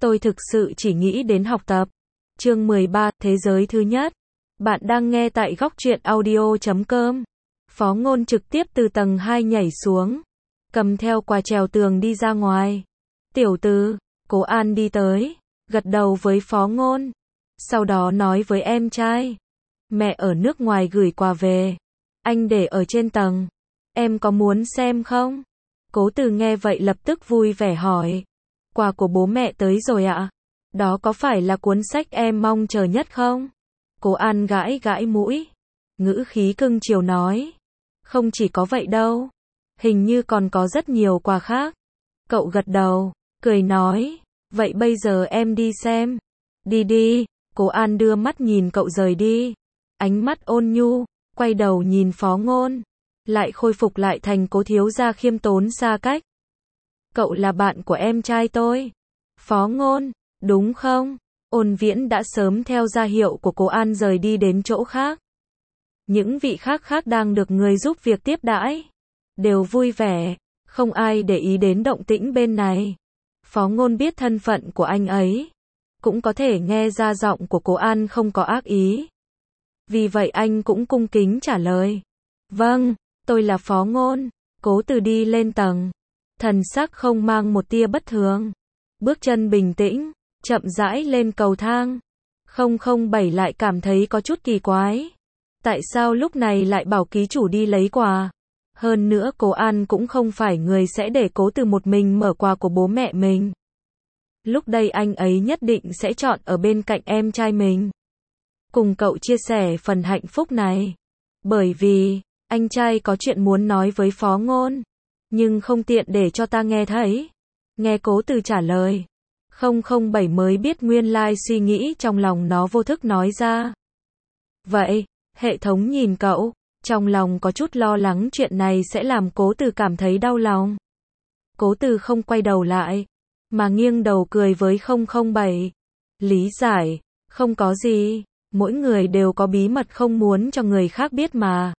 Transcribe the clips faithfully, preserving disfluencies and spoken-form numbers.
Tôi thực sự chỉ nghĩ đến học tập. Chương mười ba, Thế giới thứ nhất. Bạn đang nghe tại góc truyện audio chấm com. Phó Ngôn trực tiếp từ tầng hai nhảy xuống, cầm theo quà trèo tường đi ra ngoài. Tiểu Từ, Cố An đi tới, gật đầu với Phó Ngôn. Sau đó nói với em trai. Mẹ ở nước ngoài gửi quà về. Anh để ở trên tầng. Em có muốn xem không? Cố Từ nghe vậy lập tức vui vẻ hỏi. Quà của bố mẹ tới rồi ạ? Đó có phải là cuốn sách em mong chờ nhất không? Cố An gãi gãi mũi, ngữ khí cưng chiều nói. Không chỉ có vậy đâu. Hình như còn có rất nhiều quà khác. Cậu gật đầu, cười nói. Vậy bây giờ em đi xem. Đi đi. Cố An đưa mắt nhìn cậu rời đi. Ánh mắt ôn nhu, quay đầu nhìn Phó Ngôn. Lại khôi phục lại thành Cố thiếu gia khiêm tốn xa cách. Cậu là bạn của em trai tôi. Phó Ngôn, đúng không? Ôn Viễn đã sớm theo ra hiệu của Cố An rời đi đến chỗ khác. Những vị khác khác đang được người giúp việc tiếp đãi. Đều vui vẻ, không ai để ý đến động tĩnh bên này. Phó Ngôn biết thân phận của anh ấy. Cũng có thể nghe ra giọng của Cố An không có ác ý. Vì vậy anh cũng cung kính trả lời. Vâng, tôi là Phó Ngôn. Cố Từ đi lên tầng. Thần sắc không mang một tia bất thường. Bước chân bình tĩnh, chậm rãi lên cầu thang. không không bảy lại cảm thấy có chút kỳ quái. Tại sao lúc này lại bảo ký chủ đi lấy quà? Hơn nữa Cố An cũng không phải người sẽ để Cố Từ một mình mở quà của bố mẹ mình. Lúc đây anh ấy nhất định sẽ chọn ở bên cạnh em trai mình. Cùng cậu chia sẻ phần hạnh phúc này. Bởi vì, anh trai có chuyện muốn nói với Phó Ngôn. Nhưng không tiện để cho ta nghe thấy. Nghe Cố Từ trả lời. không không bảy mới biết nguyên lai suy nghĩ trong lòng nó vô thức nói ra. Vậy, hệ thống nhìn cậu, trong lòng có chút lo lắng chuyện này sẽ làm Cố Từ cảm thấy đau lòng. Cố Từ không quay đầu lại, mà nghiêng đầu cười với không không bảy. Lý giải, không có gì, mỗi người đều có bí mật không muốn cho người khác biết mà.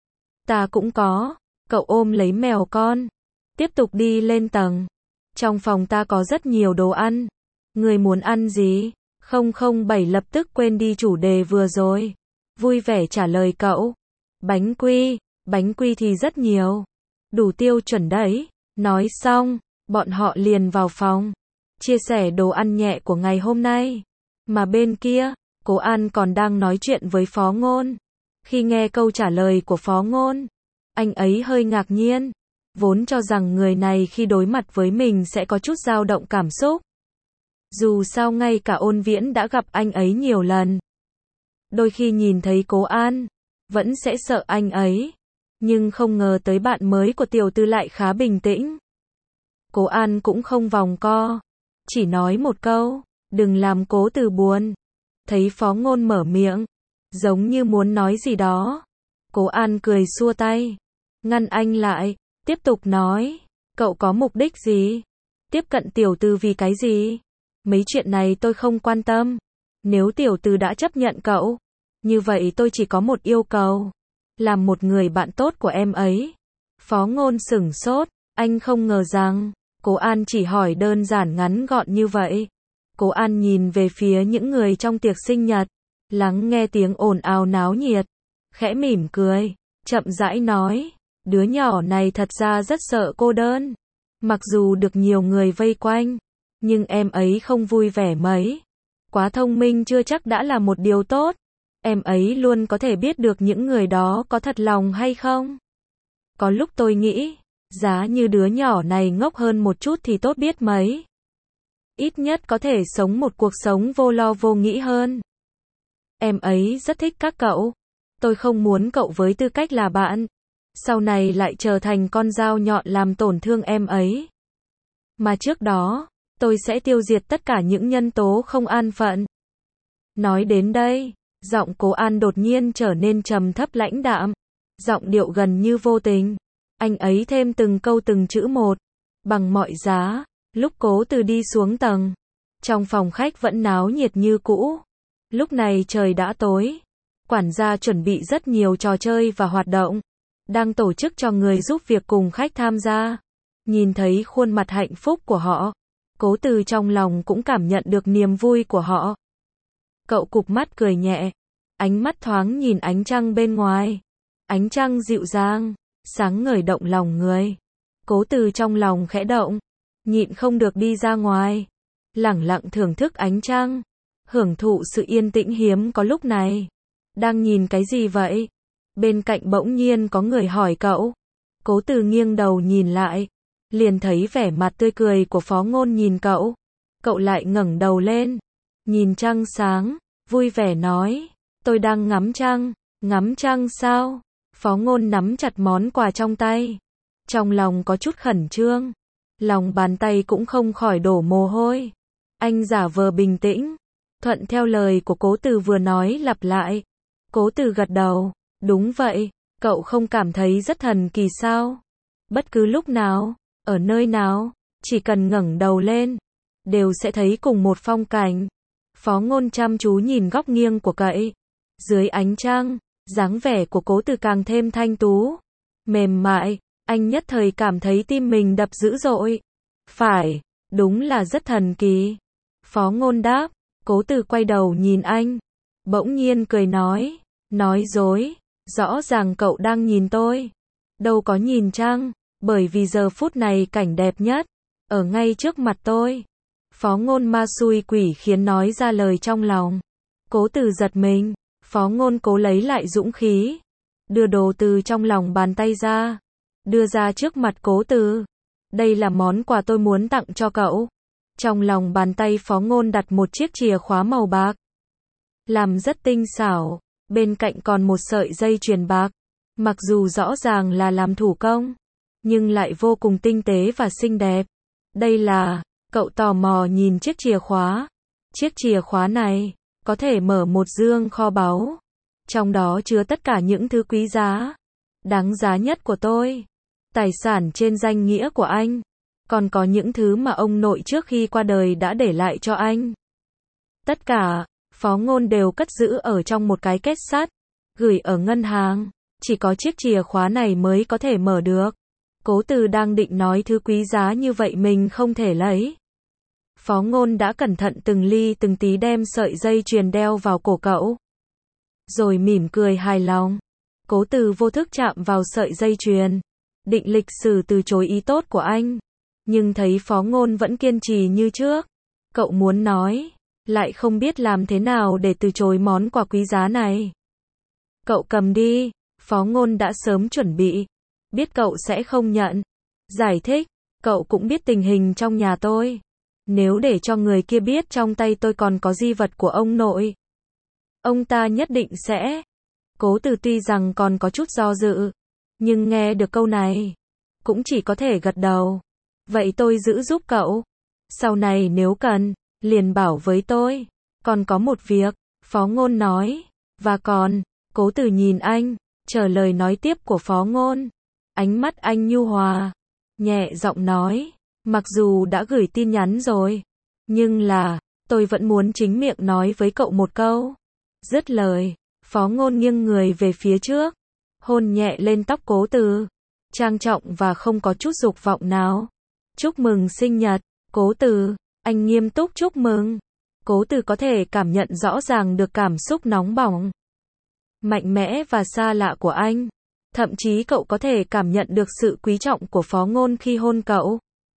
Ta cũng có. Cậu ôm lấy mèo con, tiếp tục đi lên tầng. Trong phòng ta có rất nhiều đồ ăn. Người muốn ăn gì? không không bảy lập tức quên đi chủ đề vừa rồi. Vui vẻ trả lời cậu. Bánh quy, bánh quy thì rất nhiều. Đủ tiêu chuẩn đấy. Nói xong, bọn họ liền vào phòng. Chia sẻ đồ ăn nhẹ của ngày hôm nay. Mà bên kia, Cố An còn đang nói chuyện với Phó Ngôn. Khi nghe câu trả lời của Phó Ngôn, anh ấy hơi ngạc nhiên. Vốn cho rằng người này khi đối mặt với mình sẽ có chút dao động cảm xúc. Dù sao ngay cả Ôn Viễn đã gặp anh ấy nhiều lần. Đôi khi nhìn thấy Cố An, vẫn sẽ sợ anh ấy. Nhưng không ngờ tới bạn mới của Tiểu Tư lại khá bình tĩnh. Cố An cũng không vòng co. Chỉ nói một câu, đừng làm Cố Từ buồn. Thấy Phó Ngôn mở miệng, giống như muốn nói gì đó. Cố An cười xua tay, ngăn anh lại, tiếp tục nói. Cậu có mục đích gì? Tiếp cận Tiểu Từ vì cái gì? Mấy chuyện này tôi không quan tâm. Nếu Tiểu Từ đã chấp nhận cậu, như vậy tôi chỉ có một yêu cầu. Làm một người bạn tốt của em ấy. Phó Ngôn sửng sốt, anh không ngờ rằng Cố An chỉ hỏi đơn giản ngắn gọn như vậy. Cố An nhìn về phía những người trong tiệc sinh nhật, lắng nghe tiếng ồn ào náo nhiệt, khẽ mỉm cười, chậm rãi nói, đứa nhỏ này thật ra rất sợ cô đơn. Mặc dù được nhiều người vây quanh, nhưng em ấy không vui vẻ mấy. Quá thông minh chưa chắc đã là một điều tốt. Em ấy luôn có thể biết được những người đó có thật lòng hay không. Có lúc tôi nghĩ, giá như đứa nhỏ này ngốc hơn một chút thì tốt biết mấy. Ít nhất có thể sống một cuộc sống vô lo vô nghĩ hơn. Em ấy rất thích các cậu. Tôi không muốn cậu với tư cách là bạn, sau này lại trở thành con dao nhọn làm tổn thương em ấy. Mà trước đó, tôi sẽ tiêu diệt tất cả những nhân tố không an phận. Nói đến đây, giọng Cố An đột nhiên trở nên trầm thấp lãnh đạm. Giọng điệu gần như vô tình. Anh ấy thêm từng câu từng chữ một. Bằng mọi giá. Lúc Cố Từ đi xuống tầng, trong phòng khách vẫn náo nhiệt như cũ. Lúc này trời đã tối. Quản gia chuẩn bị rất nhiều trò chơi và hoạt động. Đang tổ chức cho người giúp việc cùng khách tham gia. Nhìn thấy khuôn mặt hạnh phúc của họ, Cố Từ trong lòng cũng cảm nhận được niềm vui của họ. Cậu cụp mắt cười nhẹ, ánh mắt thoáng nhìn ánh trăng bên ngoài. Ánh trăng dịu dàng, sáng ngời động lòng người. Cố Từ trong lòng khẽ động, nhịn không được đi ra ngoài, lẳng lặng thưởng thức ánh trăng, hưởng thụ sự yên tĩnh hiếm có lúc này. Đang nhìn cái gì vậy? Bên cạnh bỗng nhiên có người hỏi cậu. Cố Từ nghiêng đầu nhìn lại, liền thấy vẻ mặt tươi cười của Phó Ngôn nhìn cậu. Cậu lại ngẩng đầu lên, nhìn trăng sáng, vui vẻ nói, tôi đang ngắm trăng. Ngắm trăng sao? Phó Ngôn nắm chặt món quà trong tay, trong lòng có chút khẩn trương, lòng bàn tay cũng không khỏi đổ mồ hôi. Anh giả vờ bình tĩnh, thuận theo lời của Cố Từ vừa nói lặp lại. Cố Từ gật đầu, đúng vậy, cậu không cảm thấy rất thần kỳ sao? Bất cứ lúc nào, ở nơi nào, chỉ cần ngẩng đầu lên, đều sẽ thấy cùng một phong cảnh. Phó Ngôn chăm chú nhìn góc nghiêng của cậy. Dưới ánh trăng, dáng vẻ của Cố Từ càng thêm thanh tú, mềm mại, anh nhất thời cảm thấy tim mình đập dữ dội. Phải, đúng là rất thần kỳ. Phó Ngôn đáp. Cố Từ quay đầu nhìn anh, bỗng nhiên cười nói, nói dối, rõ ràng cậu đang nhìn tôi. Đâu có nhìn trăng, bởi vì giờ phút này cảnh đẹp nhất, ở ngay trước mặt tôi. Phó Ngôn ma xui quỷ khiến nói ra lời trong lòng. Cố Từ giật mình, Phó Ngôn cố lấy lại dũng khí, đưa đồ từ trong lòng bàn tay ra, đưa ra trước mặt Cố Từ. Đây là món quà tôi muốn tặng cho cậu. Trong lòng bàn tay Phó Ngôn đặt một chiếc chìa khóa màu bạc, làm rất tinh xảo, bên cạnh còn một sợi dây chuyền bạc. Mặc dù rõ ràng là làm thủ công, nhưng lại vô cùng tinh tế và xinh đẹp. Đây là, cậu tò mò nhìn chiếc chìa khóa. Chiếc chìa khóa này, có thể mở một dương kho báu. Trong đó chứa tất cả những thứ quý giá, đáng giá nhất của tôi. Tài sản trên danh nghĩa của anh. Còn có những thứ mà ông nội trước khi qua đời đã để lại cho anh. Tất cả, Phó Ngôn đều cất giữ ở trong một cái két sắt, gửi ở ngân hàng. Chỉ có chiếc chìa khóa này mới có thể mở được. Cố Từ đang định nói thứ quý giá như vậy mình không thể lấy. Phó Ngôn đã cẩn thận từng ly từng tí đem sợi dây chuyền đeo vào cổ cậu, rồi mỉm cười hài lòng. Cố Từ vô thức chạm vào sợi dây chuyền, định lịch sử từ chối ý tốt của anh, nhưng thấy Phó Ngôn vẫn kiên trì như trước. Cậu muốn nói, lại không biết làm thế nào để từ chối món quà quý giá này. Cậu cầm đi. Phó Ngôn đã sớm chuẩn bị, biết cậu sẽ không nhận. Giải thích, cậu cũng biết tình hình trong nhà tôi. Nếu để cho người kia biết trong tay tôi còn có di vật của ông nội, ông ta nhất định sẽ. Cố Từ tuy rằng còn có chút do dự, nhưng nghe được câu này, cũng chỉ có thể gật đầu. Vậy tôi giữ giúp cậu. Sau này nếu cần, liền bảo với tôi. Còn có một việc, Phó Ngôn nói. Và còn, Cố Từ nhìn anh, chờ lời nói tiếp của Phó Ngôn. Ánh mắt anh nhu hòa, nhẹ giọng nói, mặc dù đã gửi tin nhắn rồi, nhưng là, tôi vẫn muốn chính miệng nói với cậu một câu. Dứt lời, Phó Ngôn nghiêng người về phía trước, hôn nhẹ lên tóc Cố Từ, trang trọng và không có chút dục vọng nào. Chúc mừng sinh nhật, Cố Từ. Anh nghiêm túc chúc mừng. Cố Từ có thể cảm nhận rõ ràng được cảm xúc nóng bỏng, mạnh mẽ và xa lạ của anh. Thậm chí cậu có thể cảm nhận được sự quý trọng của Phó Ngôn khi hôn cậu.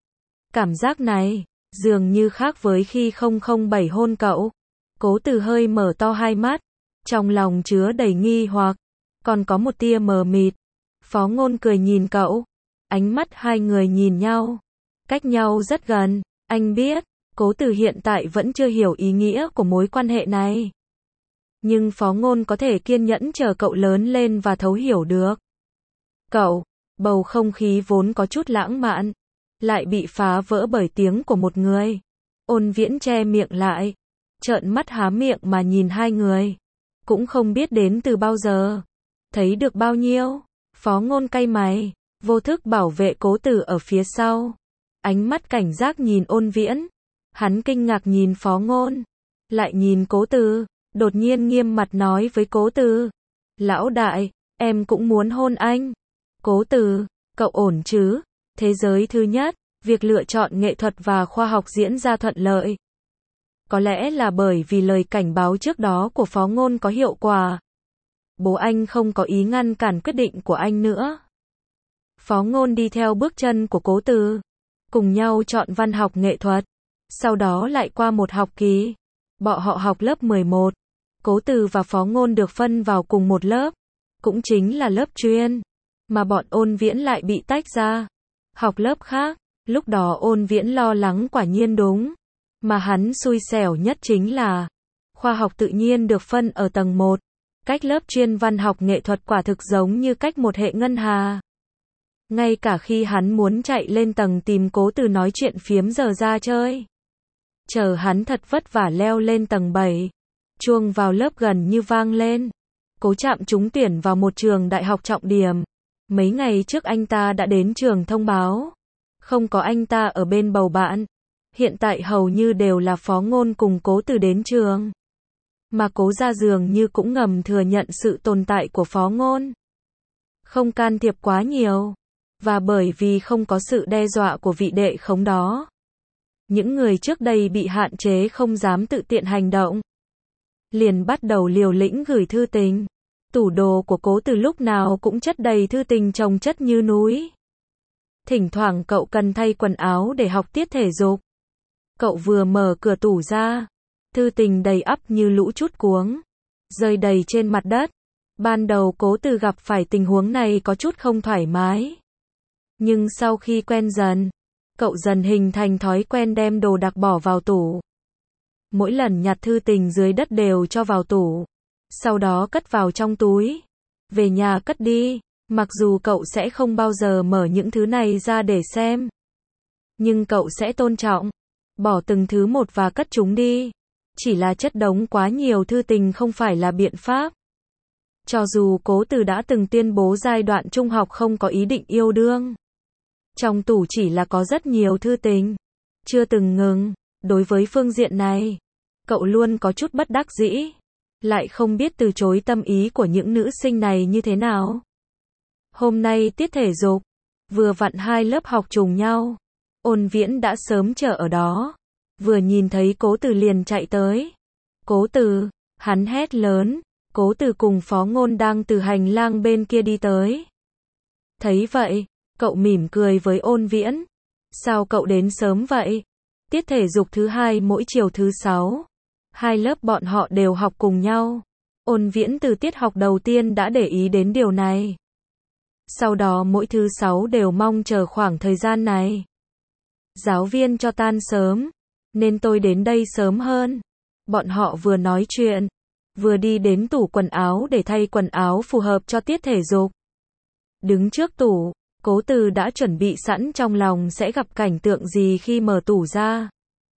Cảm giác này, dường như khác với khi không không bảy hôn cậu. Cố Từ hơi mở to hai mắt, trong lòng chứa đầy nghi hoặc, còn có một tia mờ mịt. Phó Ngôn cười nhìn cậu, ánh mắt hai người nhìn nhau, cách nhau rất gần. Anh biết, Cố Từ hiện tại vẫn chưa hiểu ý nghĩa của mối quan hệ này. Nhưng Phó Ngôn có thể kiên nhẫn chờ cậu lớn lên và thấu hiểu được. Cậu, bầu không khí vốn có chút lãng mạn, lại bị phá vỡ bởi tiếng của một người. Ôn Viễn che miệng lại, trợn mắt há miệng mà nhìn hai người. Cũng không biết đến từ bao giờ, thấy được bao nhiêu. Phó Ngôn cay mày, vô thức bảo vệ Cố Từ ở phía sau. Ánh mắt cảnh giác nhìn Ôn Viễn. Hắn kinh ngạc nhìn Phó Ngôn, lại nhìn Cố Từ, đột nhiên nghiêm mặt nói với Cố Từ. Lão đại, em cũng muốn hôn anh. Cố Từ, cậu ổn chứ? Thế giới thứ nhất, việc lựa chọn nghệ thuật và khoa học diễn ra thuận lợi. Có lẽ là bởi vì lời cảnh báo trước đó của Phó Ngôn có hiệu quả. Bố anh không có ý ngăn cản quyết định của anh nữa. Phó Ngôn đi theo bước chân của Cố Từ, cùng nhau chọn văn học nghệ thuật, sau đó lại qua một học kỳ. Bọn họ học lớp mười một, Cố Từ và Phó Ngôn được phân vào cùng một lớp, cũng chính là lớp chuyên, mà bọn Ôn Viễn lại bị tách ra, học lớp khác. Lúc đó Ôn Viễn lo lắng quả nhiên đúng, mà hắn xui xẻo nhất chính là khoa học tự nhiên được phân ở tầng một, cách lớp chuyên văn học nghệ thuật quả thực giống như cách một hệ ngân hà. Ngay cả khi hắn muốn chạy lên tầng tìm Cố Từ nói chuyện phiếm giờ ra chơi, chờ hắn thật vất vả leo lên tầng bảy, chuông vào lớp gần như vang lên. Cố Trạm trúng tuyển vào một trường đại học trọng điểm. Mấy ngày trước anh ta đã đến trường thông báo, không có anh ta ở bên bầu bạn. Hiện tại hầu như đều là Phó Ngôn cùng Cố Từ đến trường. Mà Cố gia dường như cũng ngầm thừa nhận sự tồn tại của Phó Ngôn, không can thiệp quá nhiều. Và bởi vì không có sự đe dọa của vị đệ khống đó, những người trước đây bị hạn chế không dám tự tiện hành động, liền bắt đầu liều lĩnh gửi thư tình. Tủ đồ của Cố Từ lúc nào cũng chất đầy thư tình chồng chất như núi. Thỉnh thoảng cậu cần thay quần áo để học tiết thể dục. Cậu vừa mở cửa tủ ra, thư tình đầy ắp như lũ trút cuống, rơi đầy trên mặt đất. Ban đầu Cố Từ gặp phải tình huống này có chút không thoải mái. Nhưng sau khi quen dần, cậu dần hình thành thói quen đem đồ đạc bỏ vào tủ. Mỗi lần nhặt thư tình dưới đất đều cho vào tủ, sau đó cất vào trong túi, về nhà cất đi. Mặc dù cậu sẽ không bao giờ mở những thứ này ra để xem, nhưng cậu sẽ tôn trọng, bỏ từng thứ một và cất chúng đi. Chỉ là chất đống quá nhiều thư tình không phải là biện pháp. Cho dù Cố Từ đã từng tuyên bố giai đoạn trung học không có ý định yêu đương, trong tủ chỉ là có rất nhiều thư tình, chưa từng ngừng. Đối với phương diện này, cậu luôn có chút bất đắc dĩ, lại không biết từ chối tâm ý của những nữ sinh này như thế nào. Hôm nay tiết thể dục, vừa vặn hai lớp học trùng nhau. Ôn Viễn đã sớm chờ ở đó, vừa nhìn thấy Cố Từ liền chạy tới. Cố Từ, hắn hét lớn. Cố Từ cùng Phó Ngôn đang từ hành lang bên kia đi tới. Thấy vậy, cậu mỉm cười với Ôn Viễn. Sao cậu đến sớm vậy? Tiết thể dục thứ hai mỗi chiều thứ sáu. Hai lớp bọn họ đều học cùng nhau. Ôn Viễn từ tiết học đầu tiên đã để ý đến điều này. Sau đó mỗi thứ sáu đều mong chờ khoảng thời gian này. Giáo viên cho tan sớm, nên tôi đến đây sớm hơn. Bọn họ vừa nói chuyện, vừa đi đến tủ quần áo để thay quần áo phù hợp cho tiết thể dục. Đứng trước tủ, Cố Từ đã chuẩn bị sẵn trong lòng sẽ gặp cảnh tượng gì khi mở tủ ra.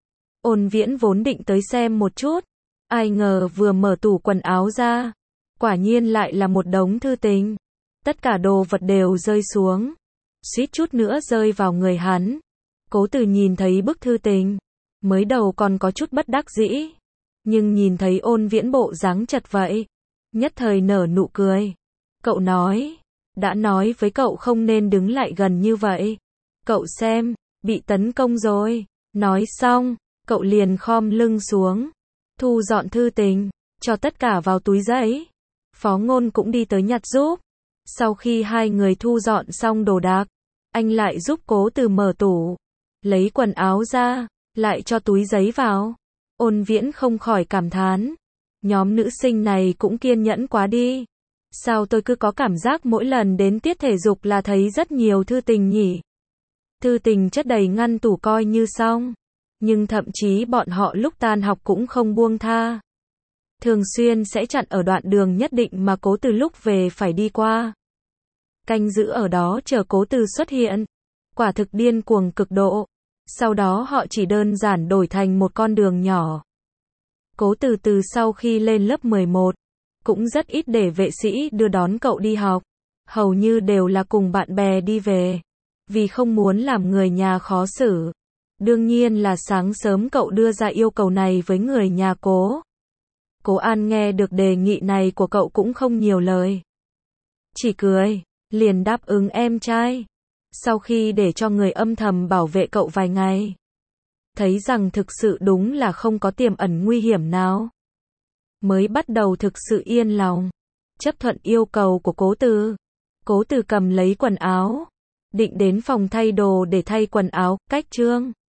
Ôn Viễn vốn định tới xem một chút, ai ngờ vừa mở tủ quần áo ra, quả nhiên lại là một đống thư tình. Tất cả đồ vật đều rơi xuống, suýt chút nữa rơi vào người hắn. Cố Từ nhìn thấy bức thư tình, mới đầu còn có chút bất đắc dĩ, nhưng nhìn thấy Ôn Viễn bộ dáng chật vậy, nhất thời nở nụ cười. Cậu nói, đã nói với cậu không nên đứng lại gần như vậy. Cậu xem, bị tấn công rồi. Nói xong, cậu liền khom lưng xuống, thu dọn thư tình, cho tất cả vào túi giấy. Phó Ngôn cũng đi tới nhặt giúp. Sau khi hai người thu dọn xong đồ đạc, anh lại giúp Cố Từ mở tủ, lấy quần áo ra, lại cho túi giấy vào. Ôn Viễn không khỏi cảm thán, nhóm nữ sinh này cũng kiên nhẫn quá đi. Sao tôi cứ có cảm giác mỗi lần đến tiết thể dục là thấy rất nhiều thư tình nhỉ? Thư tình chất đầy ngăn tủ coi như xong, nhưng thậm chí bọn họ lúc tan học cũng không buông tha. Thường xuyên sẽ chặn ở đoạn đường nhất định mà Cố Từ lúc về phải đi qua. Canh giữ ở đó chờ Cố Từ xuất hiện. Quả thực điên cuồng cực độ. Sau đó họ chỉ đơn giản đổi thành một con đường nhỏ. Cố Từ từ sau khi lên lớp mười một, cũng rất ít để vệ sĩ đưa đón cậu đi học. Hầu như đều là cùng bạn bè đi về. Vì không muốn làm người nhà khó xử. Đương nhiên là sáng sớm cậu đưa ra yêu cầu này với người nhà Cố. Cố An nghe được đề nghị này của cậu cũng không nhiều lời. Chỉ cười, liền đáp ứng em trai. Sau khi để cho người âm thầm bảo vệ cậu vài ngày, thấy rằng thực sự đúng là không có tiềm ẩn nguy hiểm nào, mới bắt đầu thực sự yên lòng, chấp thuận yêu cầu của Cố Từ. Cố Từ cầm lấy quần áo, định đến phòng thay đồ để thay quần áo, cách Trương